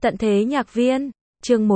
Tận thế nhạc viên, chương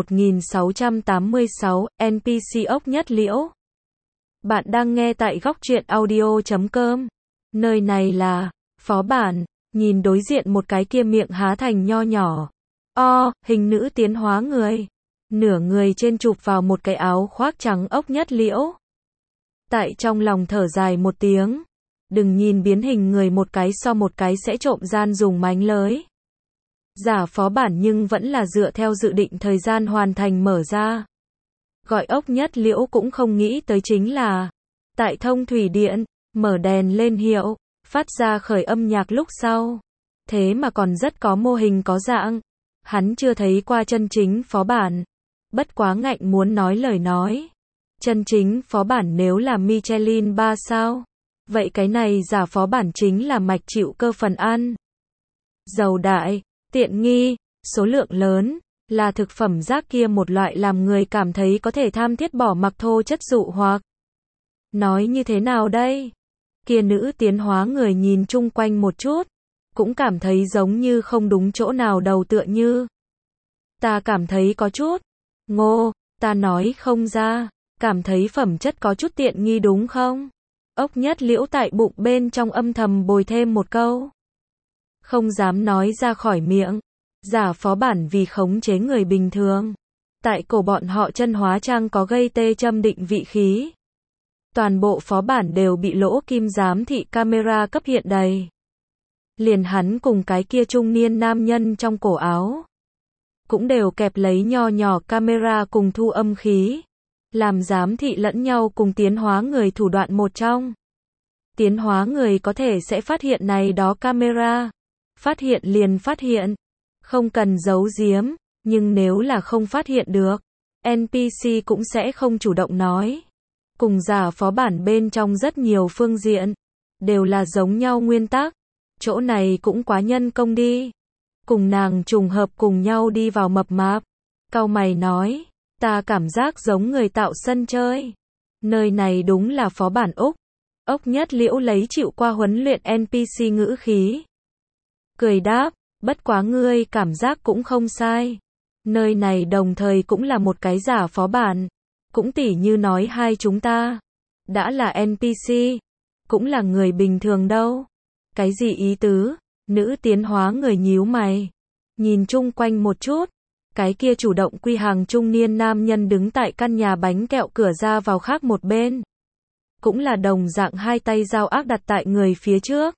1686, NPC ốc nhất liễu. Bạn đang nghe tại góc truyện audio.com. Nơi này là phó bản, nhìn đối diện một cái kia miệng há thành nho nhỏ. Hình nữ tiến hóa người. Nửa người trên chụp vào một cái áo khoác trắng ốc nhất liễu. Tại trong lòng thở dài một tiếng. Đừng nhìn biến hình người một cái so một cái sẽ trộm gian dùng mánh lới. Giả phó bản nhưng vẫn là dựa theo dự định thời gian hoàn thành mở ra. Gọi ốc nhất liễu cũng không nghĩ tới chính là tại thông thủy điện, mở đèn lên hiệu, phát ra khởi âm nhạc lúc sau. Thế mà còn rất có mô hình có dạng. Hắn chưa thấy qua chân chính phó bản. Bất quá ngạnh muốn nói lời nói. Chân chính phó bản nếu là Michelin 3 sao. Vậy cái này giả phó bản chính là mạch chịu cơ phần ăn. Giàu đại, tiện nghi, số lượng lớn, là thực phẩm rác kia một loại làm người cảm thấy có thể tham thiết bỏ mặc thô chất dụ hoặc. Nói như thế nào đây? Kia nữ tiến hóa người nhìn chung quanh một chút, cũng cảm thấy giống như không đúng chỗ nào đầu tựa như. Ta cảm thấy có chút. Ngô, ta nói không ra, cảm thấy phẩm chất có chút tiện nghi đúng không? Ốc nhất liễu tại bụng bên trong âm thầm bồi thêm một câu. Không dám nói ra khỏi miệng. Giả phó bản vì khống chế người bình thường. Tại cổ bọn họ chân hóa trang có gây tê châm định vị khí. Toàn bộ phó bản đều bị lỗ kim giám thị camera cấp hiện đầy. Liền hắn cùng cái kia trung niên nam nhân trong cổ áo. Cũng đều kẹp lấy nho nhỏ camera cùng thu âm khí. Làm giám thị lẫn nhau cùng tiến hóa người thủ đoạn một trong. Tiến hóa người có thể sẽ phát hiện này đó camera. Phát hiện liền phát hiện. Không cần giấu giếm, nhưng nếu là không phát hiện được, NPC cũng sẽ không chủ động nói. Cùng giả phó bản bên trong rất nhiều phương diện, đều là giống nhau nguyên tắc. Chỗ này cũng quá nhân công đi. Cùng nàng trùng hợp cùng nhau đi vào mập mạp. Cau mày nói, ta cảm giác giống người tạo sân chơi. Nơi này đúng là phó bản Úc. Ốc nhất liễu lấy chịu qua huấn luyện NPC ngữ khí. Cười đáp, bất quá ngươi cảm giác cũng không sai. Nơi này đồng thời cũng là một cái giả phó bản. Cũng tỉ như nói hai chúng ta. Đã là NPC. Cũng là người bình thường đâu. Cái gì ý tứ? Nữ tiến hóa người nhíu mày. Nhìn chung quanh một chút. Cái kia chủ động quy hàng trung niên nam nhân đứng tại căn nhà bánh kẹo cửa ra vào khác một bên. Cũng là đồng dạng hai tay dao ác đặt tại người phía trước.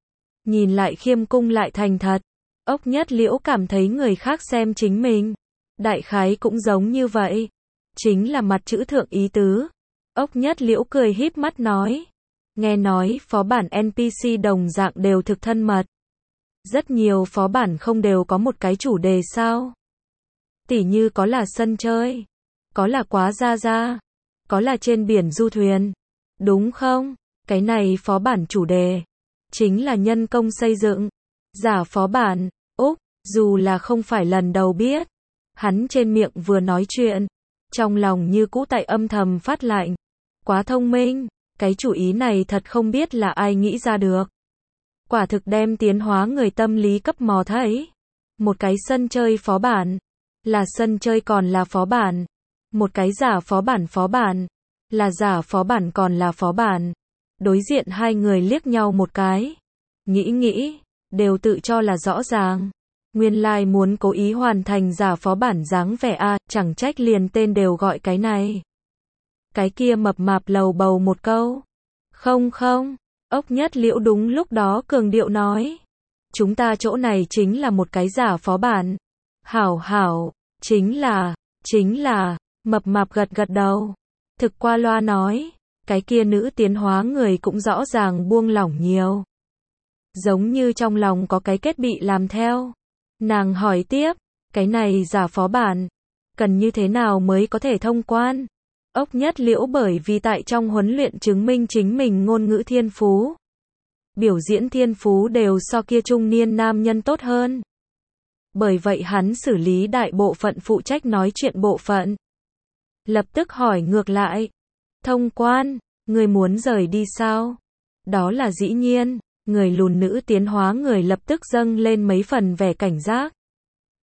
Nhìn lại khiêm cung lại thành thật. Ốc nhất liễu cảm thấy người khác xem chính mình. Đại khái cũng giống như vậy. Chính là mặt chữ thượng ý tứ. Ốc nhất liễu cười híp mắt nói. Nghe nói phó bản NPC đồng dạng đều thực thân mật. Rất nhiều phó bản không đều có một cái chủ đề sao. Tỉ như có là sân chơi. Có là quá ra. Có là trên biển du thuyền. Đúng không? Cái này phó bản chủ đề. Chính là nhân công xây dựng. Giả phó bản. Úc, dù là không phải lần đầu biết. Hắn trên miệng vừa nói chuyện. Trong lòng như cũ tại âm thầm phát lạnh. Quá thông minh. Cái chủ ý này thật không biết là ai nghĩ ra được. Quả thực đem tiến hóa người tâm lý cấp mò thấy. Một cái sân chơi phó bản. Là sân chơi còn là phó bản. Một cái giả phó bản. Là giả phó bản còn là phó bản. Đối diện hai người liếc nhau một cái. Nghĩ. Đều tự cho là rõ ràng. Nguyên lai muốn cố ý hoàn thành giả phó bản dáng vẻ a, chẳng trách liền tên đều gọi cái này. Cái kia mập mạp lầu bầu một câu. Không. Ốc nhất liễu đúng lúc đó cường điệu nói. Chúng ta chỗ này chính là một cái giả phó bản. Hảo, chính là, mập mạp gật đầu. Thực qua loa nói, cái kia nữ tiến hóa người cũng rõ ràng buông lỏng nhiều. Giống như trong lòng có cái kết bị làm theo. Nàng hỏi tiếp, cái này giả phó bản, cần như thế nào mới có thể thông quan? Ốc nhất liễu bởi vì tại trong huấn luyện chứng minh chính mình ngôn ngữ thiên phú. Biểu diễn thiên phú đều so kia trung niên nam nhân tốt hơn. Bởi vậy hắn xử lý đại bộ phận phụ trách nói chuyện bộ phận. Lập tức hỏi ngược lại. Thông quan, người muốn rời đi sao? Đó là dĩ nhiên. Người lùn nữ tiến hóa người lập tức dâng lên mấy phần vẻ cảnh giác.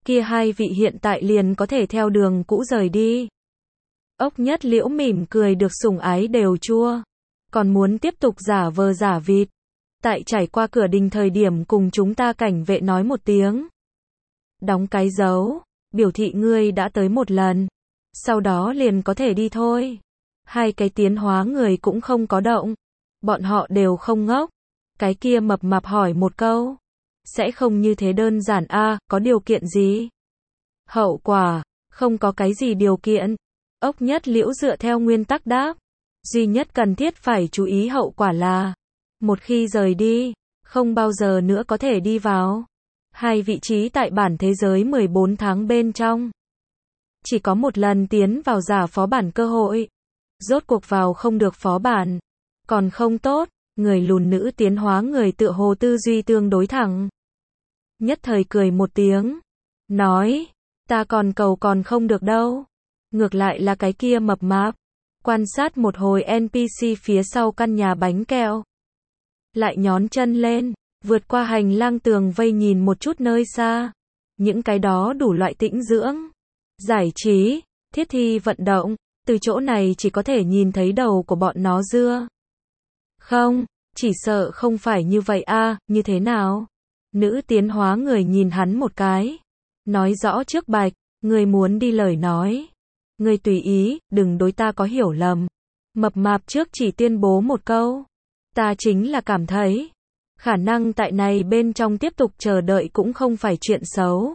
kia hai vị hiện tại liền có thể theo đường cũ rời đi. Ốc Nhất Liễu mỉm cười được sủng ái đều chua. Còn muốn tiếp tục giả vờ giả vịt. Tại trải qua cửa đình thời điểm cùng chúng ta cảnh vệ nói một tiếng. Đóng cái dấu, biểu thị ngươi đã tới một lần. Sau đó liền có thể đi thôi. Hai cái tiến hóa người cũng không có động. Bọn họ đều không ngốc. Cái kia mập mạp hỏi một câu. Sẽ không như thế đơn giản a, có điều kiện gì? Hậu quả, không có cái gì điều kiện. Ốc Nhất Liễu dựa theo nguyên tắc đáp. Duy nhất cần thiết phải chú ý hậu quả là, một khi rời đi, không bao giờ nữa có thể đi vào. Hai vị trí tại bản thế giới 14 tháng bên trong. Chỉ có một lần tiến vào giả phó bản cơ hội. Rốt cuộc vào không được phó bản. Còn không tốt, người lùn nữ tiến hóa người tựa hồ tư duy tương đối thẳng. Nhất thời cười một tiếng. Nói, ta còn cầu còn không được đâu. Ngược lại là cái kia mập mạp. Quan sát một hồi NPC phía sau căn nhà bánh kẹo. Lại nhón chân lên, vượt qua hành lang tường vây nhìn một chút nơi xa. Những cái đó đủ loại tĩnh dưỡng, giải trí, thiết thi vận động, từ chỗ này chỉ có thể nhìn thấy đầu của bọn nó dưa. Không, chỉ sợ không phải như vậy a, như thế nào? Nữ tiến hóa người nhìn hắn một cái. Nói rõ trước bạch, người muốn đi lời nói. Người tùy ý, đừng đối ta có hiểu lầm. Mập mạp trước chỉ tuyên bố một câu. Ta chính là cảm thấy, khả năng tại này bên trong tiếp tục chờ đợi cũng không phải chuyện xấu.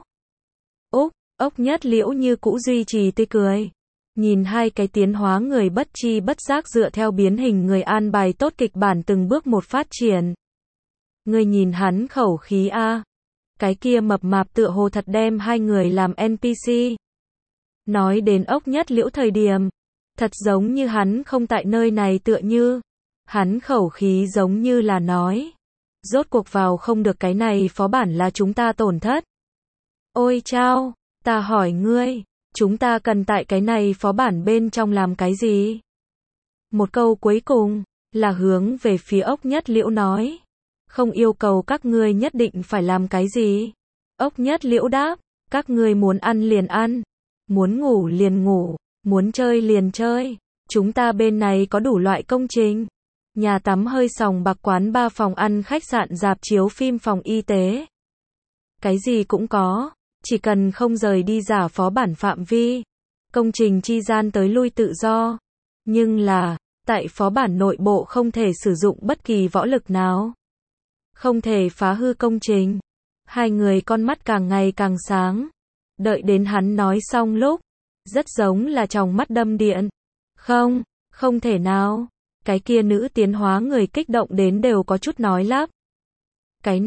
Ốc Nhất Liễu như cũ duy trì tươi cười. Nhìn hai cái tiến hóa người bất chi bất giác dựa theo biến hình người an bài tốt kịch bản từng bước một phát triển. Người nhìn hắn khẩu khí a. Cái kia mập mạp tựa hồ thật đem hai người làm NPC. Nói đến Ốc Nhất Liễu thời điểm, thật giống như hắn không tại nơi này tựa như. Hắn khẩu khí giống như là nói. Rốt cuộc vào không được cái này phó bản là chúng ta tổn thất. Ôi chao, ta hỏi ngươi, chúng ta cần tại cái này phó bản bên trong làm cái gì? Một câu cuối cùng, là hướng về phía Ốc Nhất Liễu nói. Không yêu cầu các ngươi nhất định phải làm cái gì. Ốc Nhất Liễu đáp, các ngươi muốn ăn liền ăn, muốn ngủ liền ngủ, muốn chơi liền chơi. Chúng ta bên này có đủ loại công trình. Nhà tắm hơi sòng bạc quán bar phòng ăn khách sạn rạp chiếu phim phòng y tế. Cái gì cũng có, chỉ cần không rời đi giả phó bản phạm vi. Công trình chi gian tới lui tự do. Nhưng là, tại phó bản nội bộ không thể sử dụng bất kỳ võ lực nào. Không thể phá hư công trình. Hai người con mắt càng ngày càng sáng. Đợi đến hắn nói xong lúc, rất giống là tròng mắt đâm điện. Không, không thể nào. Cái kia nữ tiến hóa người kích động đến đều có chút nói lắp. Cái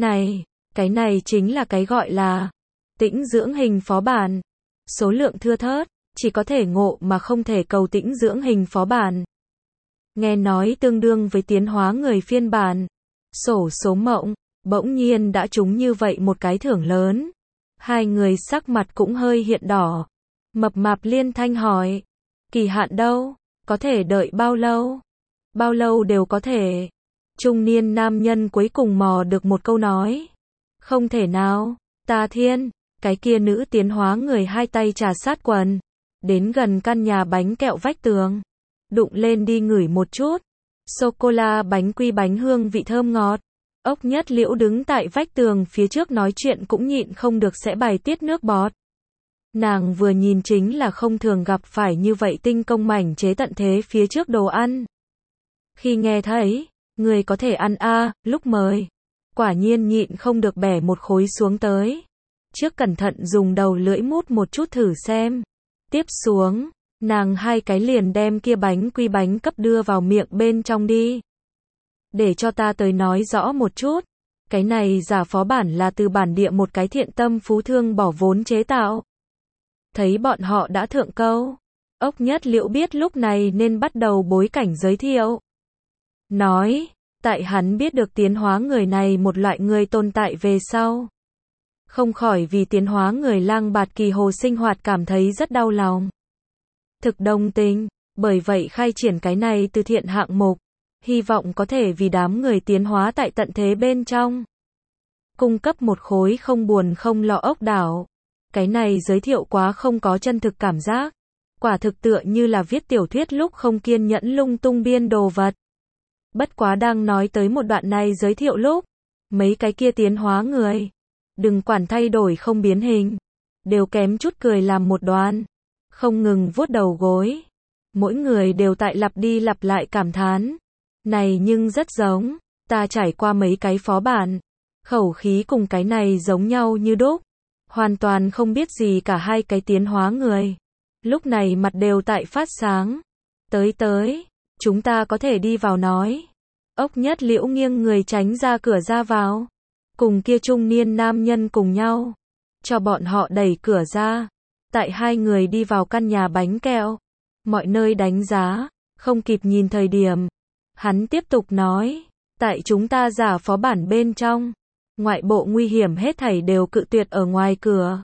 này chính là cái gọi là tĩnh dưỡng hình phó bản. Số lượng thưa thớt, chỉ có thể ngộ mà không thể cầu tĩnh dưỡng hình phó bản. Nghe nói tương đương với tiến hóa người phiên bản. Xổ số mộng, bỗng nhiên đã trúng như vậy một cái thưởng lớn. Hai người sắc mặt cũng hơi hiện đỏ. Mập mạp liên thanh hỏi. Kỳ hạn đâu? Có thể đợi bao lâu? Bao lâu đều có thể. Trung niên nam nhân cuối cùng mò được một câu nói. Không thể nào, ta thiên. Cái kia nữ tiến hóa người hai tay trà sát quần. Đến gần căn nhà bánh kẹo vách tường. Đụng lên đi ngửi một chút. Sô-cô-la bánh quy bánh hương vị thơm ngọt. Ốc Nhất Liễu đứng tại vách tường phía trước nói chuyện cũng nhịn không được sẽ bài tiết nước bọt. Nàng vừa nhìn chính là không thường gặp phải như vậy tinh công mảnh chế tận thế phía trước đồ ăn. Khi nghe thấy, người có thể ăn a, lúc mời. Quả nhiên nhịn không được bẻ một khối xuống tới. Trước cẩn thận dùng đầu lưỡi mút một chút thử xem. Tiếp xuống, nàng hai cái liền đem kia bánh quy bánh cấp đưa vào miệng bên trong đi. Để cho ta tới nói rõ một chút. Cái này giả phó bản là từ bản địa một cái thiện tâm phú thương bỏ vốn chế tạo. Thấy bọn họ đã thượng câu. Ốc Nhất Liễu biết lúc này nên bắt đầu bối cảnh giới thiệu. Nói, tại hắn biết được tiến hóa người này một loại người tồn tại về sau. Không khỏi vì tiến hóa người lang bạt kỳ hồ sinh hoạt cảm thấy rất đau lòng. Thực đồng tình, bởi vậy khai triển cái này từ thiện hạng mục. Hy vọng có thể vì đám người tiến hóa tại tận thế bên trong. Cung cấp một khối không buồn không lo ốc đảo. Cái này giới thiệu quá không có chân thực cảm giác. Quả thực tựa như là viết tiểu thuyết lúc không kiên nhẫn lung tung biên đồ vật. Bất quá đang nói tới một đoạn này giới thiệu lúc, mấy cái kia tiến hóa người, đừng quản thay đổi không biến hình, đều kém chút cười làm một đoàn, không ngừng vuốt đầu gối. Mỗi người đều tại lặp đi lặp lại cảm thán. Này nhưng rất giống, ta trải qua mấy cái phó bản, khẩu khí cùng cái này giống nhau như đúc. Hoàn toàn không biết gì cả hai cái tiến hóa người. Lúc này mặt đều tại phát sáng. Tới, chúng ta có thể đi vào nói. Ốc Nhất Liễu nghiêng người tránh ra cửa ra vào. Cùng kia trung niên nam nhân cùng nhau. Cho bọn họ đẩy cửa ra. Tại hai người đi vào căn nhà bánh kẹo. Mọi nơi đánh giá, không kịp nhìn thời điểm. Hắn tiếp tục nói. Tại chúng ta giả phó bản bên trong. Ngoại bộ nguy hiểm hết thảy đều cự tuyệt ở ngoài cửa.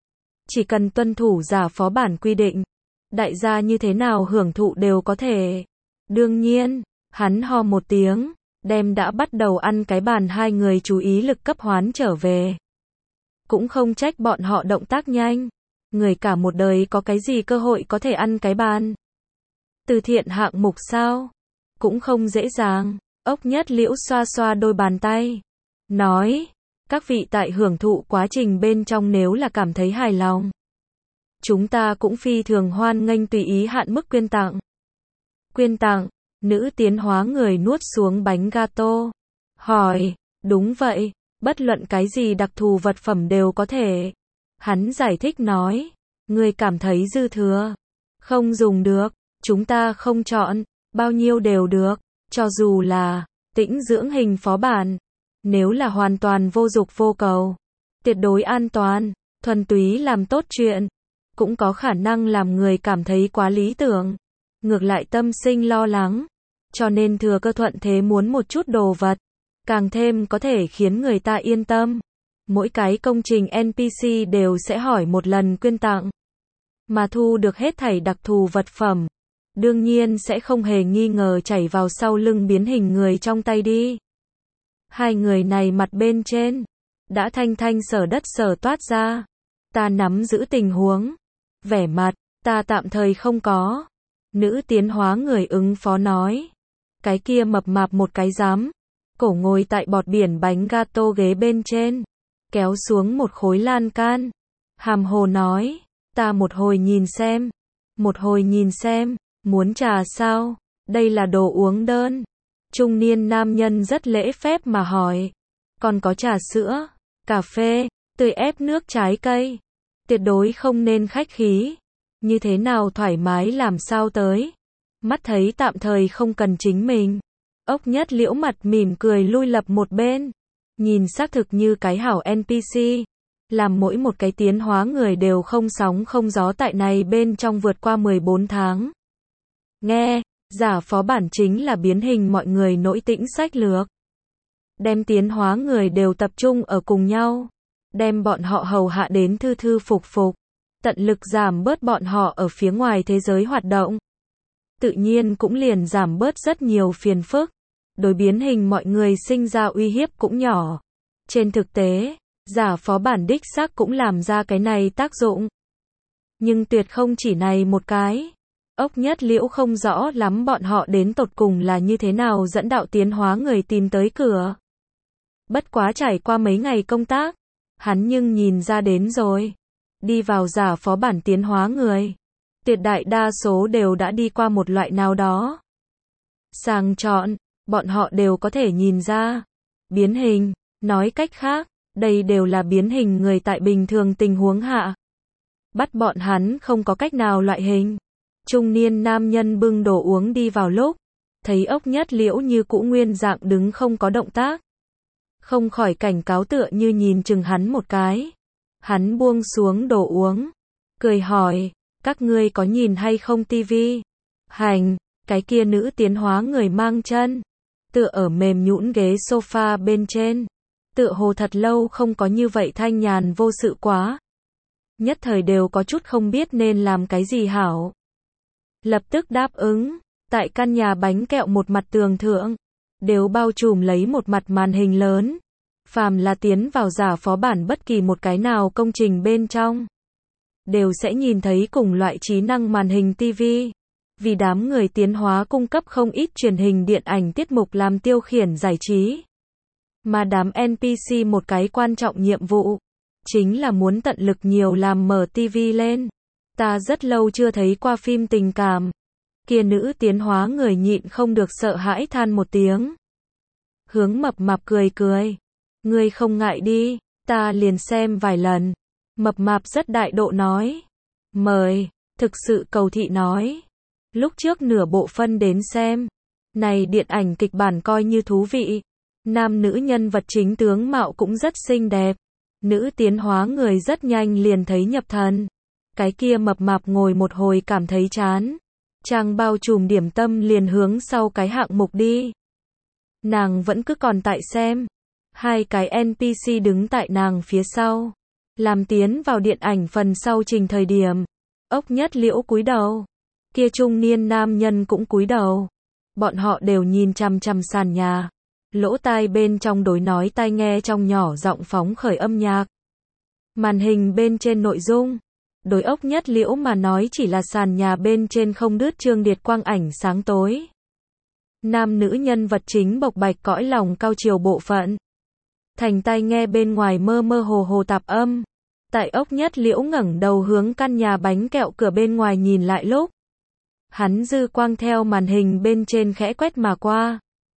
Chỉ cần tuân thủ giả phó bản quy định. Đại gia như thế nào hưởng thụ đều có thể. Đương nhiên, hắn ho một tiếng, đem đã bắt đầu ăn cái bàn hai người chú ý lực cấp hoán trở về. Cũng không trách bọn họ động tác nhanh. Người cả một đời có cái gì cơ hội có thể ăn cái bàn. Từ thiện hạng mục sao? Cũng không dễ dàng. Ốc Nhất Liễu xoa xoa đôi bàn tay. Nói, các vị tại hưởng thụ quá trình bên trong nếu là cảm thấy hài lòng. Chúng ta cũng phi thường hoan nghênh tùy ý hạn mức quyên tặng. Quyên tặng, nữ tiến hóa người nuốt xuống bánh gato. Hỏi, đúng vậy, bất luận cái gì đặc thù vật phẩm đều có thể. Hắn giải thích nói, người cảm thấy dư thừa. Không dùng được, chúng ta không chọn, bao nhiêu đều được, cho dù là tĩnh dưỡng hình phó bản. Nếu là hoàn toàn vô dục vô cầu, tuyệt đối an toàn, thuần túy làm tốt chuyện, cũng có khả năng làm người cảm thấy quá lý tưởng. Ngược lại tâm sinh lo lắng, cho nên thừa cơ thuận thế muốn một chút đồ vật, càng thêm có thể khiến người ta yên tâm. Mỗi cái công trình NPC đều sẽ hỏi một lần quyên tặng, mà thu được hết thảy đặc thù vật phẩm, đương nhiên sẽ không hề nghi ngờ chảy vào sau lưng biến hình người trong tay đi. Hai người này mặt bên trên, đã thanh thanh sở đất sở toát ra. Ta nắm giữ tình huống. Vẻ mặt, ta tạm thời không có. Nữ tiến hóa người ứng phó nói. Cái kia mập mạp một cái rắm. Cổ ngồi tại bọt biển bánh gato ghế bên trên. Kéo xuống một khối lan can. Hàm hồ nói. Ta một hồi nhìn xem. Một hồi nhìn xem. Muốn trà sao? Đây là đồ uống đơn. Trung niên nam nhân rất lễ phép mà hỏi. Còn có trà sữa, cà phê, tươi ép nước trái cây. Tuyệt đối không nên khách khí. Như thế nào thoải mái làm sao tới. Mắt thấy tạm thời không cần chính mình. Ốc Nhất Liễu mặt mỉm cười lui lập một bên. Nhìn xác thực như cái hảo NPC. Làm mỗi một cái tiến hóa người đều không sóng không gió tại này bên trong vượt qua 14 tháng. Nghe. Giả phó bản chính là biến hình mọi người nổi tĩnh sách lược. Đem tiến hóa người đều tập trung ở cùng nhau. Đem bọn họ hầu hạ đến thư thư phục phục. Tận lực giảm bớt bọn họ ở phía ngoài thế giới hoạt động. Tự nhiên cũng liền giảm bớt rất nhiều phiền phức. Đối biến hình mọi người sinh ra uy hiếp cũng nhỏ. Trên thực tế, giả phó bản đích xác cũng làm ra cái này tác dụng. Nhưng tuyệt không chỉ này một cái. Ốc Nhất Liễu không rõ lắm bọn họ đến tột cùng là như thế nào dẫn đạo tiến hóa người tìm tới cửa. Bất quá trải qua mấy ngày công tác, hắn nhưng nhìn ra đến rồi. Đi vào giả phó bản tiến hóa người, tuyệt đại đa số đều đã đi qua một loại nào đó sàng chọn, bọn họ đều có thể nhìn ra. Biến hình, nói cách khác, đây đều là biến hình người tại bình thường tình huống hạ. Bắt bọn hắn không có cách nào loại hình. Trung niên nam nhân bưng đồ uống đi vào lúc, thấy Ốc Nhất Liễu như cũ nguyên dạng đứng không có động tác. Không khỏi cảnh cáo tựa như nhìn chừng hắn một cái. Hắn buông xuống đồ uống, cười hỏi, các ngươi có nhìn hay không tivi? Hành, cái kia nữ tiến hóa người mang chân, tựa ở mềm nhũn ghế sofa bên trên. Tựa hồ thật lâu không có như vậy thanh nhàn vô sự quá. Nhất thời đều có chút không biết nên làm cái gì hảo. Lập tức đáp ứng, tại căn nhà bánh kẹo một mặt tường thượng, đều bao trùm lấy một mặt màn hình lớn. Phàm là tiến vào giả phó bản bất kỳ một cái nào công trình bên trong, đều sẽ nhìn thấy cùng loại trí năng màn hình TV. Vì đám người tiến hóa cung cấp không ít truyền hình điện ảnh tiết mục làm tiêu khiển giải trí. Mà đám NPC một cái quan trọng nhiệm vụ, chính là muốn tận lực nhiều làm mở TV lên. Ta rất lâu chưa thấy qua phim tình cảm. Kia nữ tiến hóa người nhịn không được sợ hãi than một tiếng. Hướng Mập Mạp cười cười. Ngươi không ngại đi, ta liền xem vài lần. Mập Mạp rất đại độ nói. Mời, thực sự cầu thị nói. Lúc trước nửa bộ phân đến xem. Này điện ảnh kịch bản coi như thú vị. Nam nữ nhân vật chính tướng mạo cũng rất xinh đẹp. Nữ tiến hóa người rất nhanh liền thấy nhập thần. Cái kia Mập Mạp ngồi một hồi cảm thấy chán. Trang bao trùm điểm tâm liền hướng sau cái hạng mục đi. Nàng vẫn cứ còn tại xem. Hai cái NPC đứng tại nàng phía sau. Làm tiến vào điện ảnh phần sau trình thời điểm. Ốc Nhất Liễu cúi đầu. Kia trung niên nam nhân cũng cúi đầu. Bọn họ đều nhìn chằm chằm sàn nhà. Lỗ tai bên trong đối nói tai nghe trong nhỏ giọng phóng khởi âm nhạc. Màn hình bên trên nội dung. Đối Ốc Nhất Liễu mà nói chỉ là sàn nhà bên trên không đứt trương điệt quang ảnh sáng tối. Nam nữ nhân vật chính bộc bạch cõi lòng cao chiều bộ phận. Thành tai nghe bên ngoài mơ mơ hồ hồ tạp âm. Tại Ốc Nhất Liễu ngẩng đầu hướng căn nhà bánh kẹo cửa bên ngoài nhìn lại lúc. Hắn dư quang theo màn hình bên trên khẽ quét mà qua.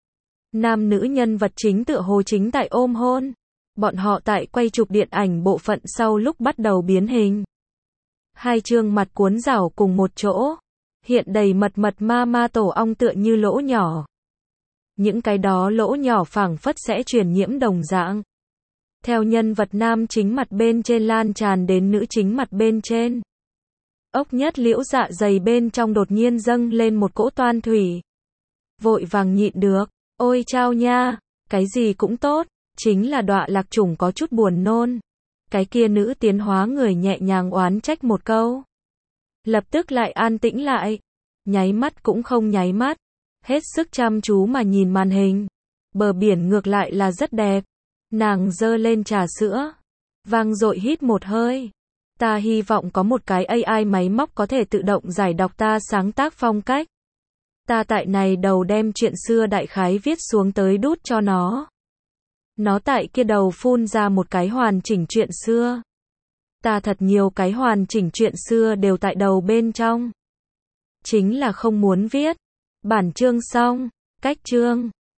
Nam nữ nhân vật chính tựa hồ chính tại ôm hôn. Bọn họ tại quay chụp điện ảnh bộ phận sau lúc bắt đầu biến hình. Hai trương mặt cuốn rảo cùng một chỗ. Hiện đầy mật ma tổ ong tựa như lỗ nhỏ. Những cái đó lỗ nhỏ phảng phất sẽ truyền nhiễm đồng dạng. Theo nhân vật nam chính mặt bên trên lan tràn đến nữ chính mặt bên trên. Ốc Nhất Liễu dạ dày bên trong đột nhiên dâng lên một cỗ toan thủy. Vội vàng nhịn được. Ôi chao nha, cái gì cũng tốt, chính là đọa lạc chủng có chút buồn nôn. Cái kia nữ tiến hóa người nhẹ nhàng oán trách một câu. Lập tức lại an tĩnh lại. Nháy mắt cũng không nháy mắt. Hết sức chăm chú mà nhìn màn hình. Bờ biển ngược lại là rất đẹp. Nàng giơ lên trà sữa. Vang dội hít một hơi. Ta hy vọng có một cái AI máy móc có thể tự động giải đọc ta sáng tác phong cách. Ta tại này đầu đem chuyện xưa đại khái viết xuống tới đút cho nó. Nó tại kia đầu phun ra một cái hoàn chỉnh chuyện xưa. Ta thật nhiều cái hoàn chỉnh chuyện xưa đều tại đầu bên trong. Chính là không muốn viết. Bản chương xong. Cách chương.